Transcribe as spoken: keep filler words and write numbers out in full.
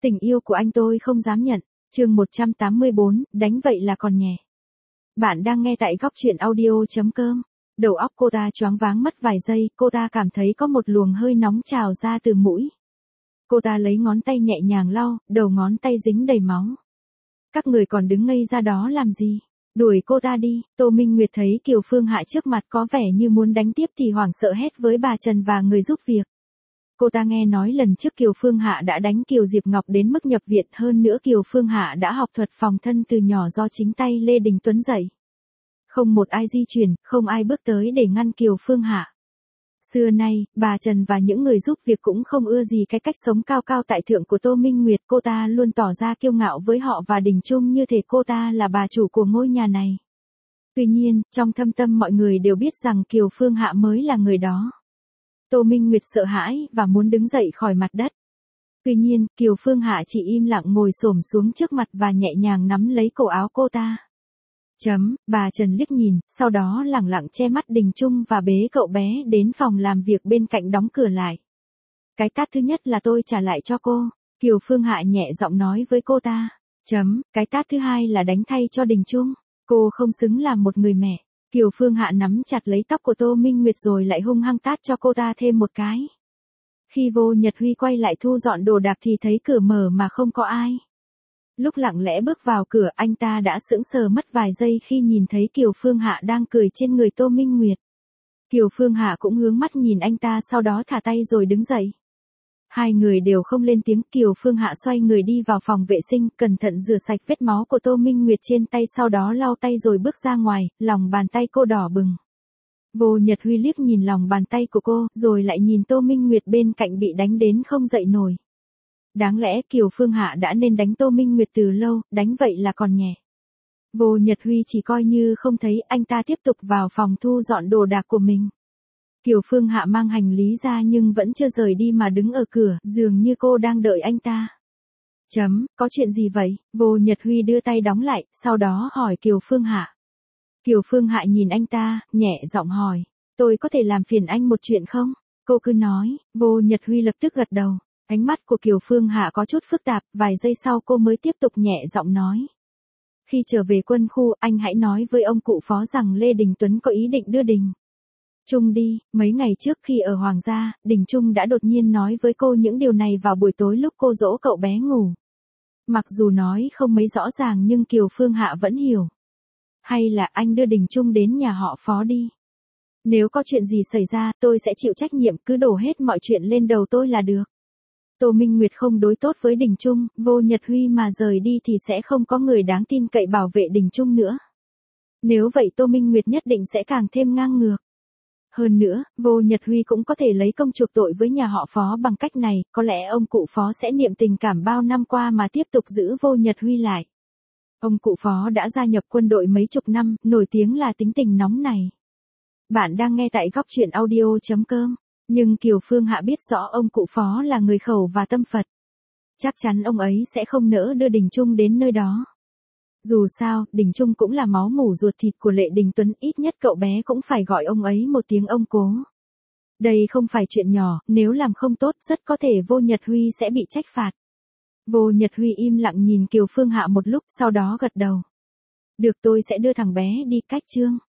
Tình yêu của anh tôi không dám nhận. Chương một trăm tám mươi bốn, đánh vậy là còn nhẹ. Bạn đang nghe tại góc truyện audio chấm com. Đầu óc cô ta choáng váng mất vài giây, cô ta cảm thấy có một luồng hơi nóng trào ra từ mũi. Cô ta lấy ngón tay nhẹ nhàng lau, đầu ngón tay dính đầy máu. Các người còn đứng ngây ra đó làm gì? Đuổi cô ta đi. Tô Minh Nguyệt thấy Kiều Phương Hạ trước mặt có vẻ như muốn đánh tiếp thì hoảng sợ hét với bà Trần và người giúp việc. Cô ta nghe nói lần trước Kiều Phương Hạ đã đánh Kiều Diệp Ngọc đến mức nhập viện, hơn nữa Kiều Phương Hạ đã học thuật phòng thân từ nhỏ do chính tay Lê Đình Tuấn dạy. Không một ai di chuyển, không ai bước tới để ngăn Kiều Phương Hạ. Xưa nay, bà Trần và những người giúp việc cũng không ưa gì cái cách sống cao cao tại thượng của Tô Minh Nguyệt. Cô ta luôn tỏ ra kiêu ngạo với họ và Đình Trung như thể cô ta là bà chủ của ngôi nhà này. Tuy nhiên, trong thâm tâm mọi người đều biết rằng Kiều Phương Hạ mới là người đó. Tô Minh Nguyệt sợ hãi và muốn đứng dậy khỏi mặt đất. Tuy nhiên, Kiều Phương Hạ chỉ im lặng ngồi xổm xuống trước mặt và nhẹ nhàng nắm lấy cổ áo cô ta. Chấm, bà Trần liếc nhìn, sau đó lẳng lặng che mắt Đình Trung và bế cậu bé đến phòng làm việc bên cạnh đóng cửa lại. Cái tát thứ nhất là tôi trả lại cho cô, Kiều Phương Hạ nhẹ giọng nói với cô ta. Chấm, cái tát thứ hai là đánh thay cho Đình Trung. Cô không xứng làm một người mẹ. Kiều Phương Hạ nắm chặt lấy tóc của Tô Minh Nguyệt rồi lại hung hăng tát cho cô ta thêm một cái. Khi Vô Nhật Huy quay lại thu dọn đồ đạc thì thấy cửa mở mà không có ai. Lúc lặng lẽ bước vào cửa, anh ta đã sững sờ mất vài giây khi nhìn thấy Kiều Phương Hạ đang cười trên người Tô Minh Nguyệt. Kiều Phương Hạ cũng hướng mắt nhìn anh ta, sau đó thả tay rồi đứng dậy. Hai người đều không lên tiếng. Kiều Phương Hạ xoay người đi vào phòng vệ sinh, cẩn thận rửa sạch vết máu của Tô Minh Nguyệt trên tay, sau đó lau tay rồi bước ra ngoài, lòng bàn tay cô đỏ bừng. Vô Nhật Huy liếc nhìn lòng bàn tay của cô, rồi lại nhìn Tô Minh Nguyệt bên cạnh bị đánh đến không dậy nổi. Đáng lẽ Kiều Phương Hạ đã nên đánh Tô Minh Nguyệt từ lâu, đánh vậy là còn nhẹ. Vô Nhật Huy chỉ coi như không thấy, anh ta tiếp tục vào phòng thu dọn đồ đạc của mình. Kiều Phương Hạ mang hành lý ra nhưng vẫn chưa rời đi mà đứng ở cửa, dường như cô đang đợi anh ta. Chấm, có chuyện gì vậy? Vô Nhật Huy đưa tay đóng lại, sau đó hỏi Kiều Phương Hạ. Kiều Phương Hạ nhìn anh ta, nhẹ giọng hỏi, tôi có thể làm phiền anh một chuyện không? Cô cứ nói. Vô Nhật Huy lập tức gật đầu. Ánh mắt của Kiều Phương Hạ có chút phức tạp, vài giây sau cô mới tiếp tục nhẹ giọng nói. Khi trở về quân khu, anh hãy nói với ông cụ phó rằng Lê Đình Tuấn có ý định đưa Đình Trung đi. Mấy ngày trước khi ở Hoàng gia, Đình Trung đã đột nhiên nói với cô những điều này vào buổi tối lúc cô dỗ cậu bé ngủ. Mặc dù nói không mấy rõ ràng nhưng Kiều Phương Hạ vẫn hiểu. Hay là anh đưa Đình Trung đến nhà họ Phó đi. Nếu có chuyện gì xảy ra, tôi sẽ chịu trách nhiệm, cứ đổ hết mọi chuyện lên đầu tôi là được. Tô Minh Nguyệt không đối tốt với Đình Trung, Vô Nhật Huy mà rời đi thì sẽ không có người đáng tin cậy bảo vệ Đình Trung nữa. Nếu vậy Tô Minh Nguyệt nhất định sẽ càng thêm ngang ngược. Hơn nữa, Vô Nhật Huy cũng có thể lấy công chuộc tội với nhà họ Phó bằng cách này, có lẽ ông cụ Phó sẽ niệm tình cảm bao năm qua mà tiếp tục giữ Vô Nhật Huy lại. Ông cụ Phó đã gia nhập quân đội mấy chục năm, nổi tiếng là tính tình nóng này. Bạn đang nghe tại góc truyện audio chấm com. Nhưng Kiều Phương Hạ biết rõ ông cụ Phó là người khẩu và tâm Phật. Chắc chắn ông ấy sẽ không nỡ đưa Đình Trung đến nơi đó. Dù sao, Đình Trung cũng là máu mủ ruột thịt của Lệ Đình Tuấn, ít nhất cậu bé cũng phải gọi ông ấy một tiếng ông cố. Đây không phải chuyện nhỏ, nếu làm không tốt rất có thể Vô Nhật Huy sẽ bị trách phạt. Vô Nhật Huy im lặng nhìn Kiều Phương Hạ một lúc, sau đó gật đầu. Được, tôi sẽ đưa thằng bé đi. Cách chương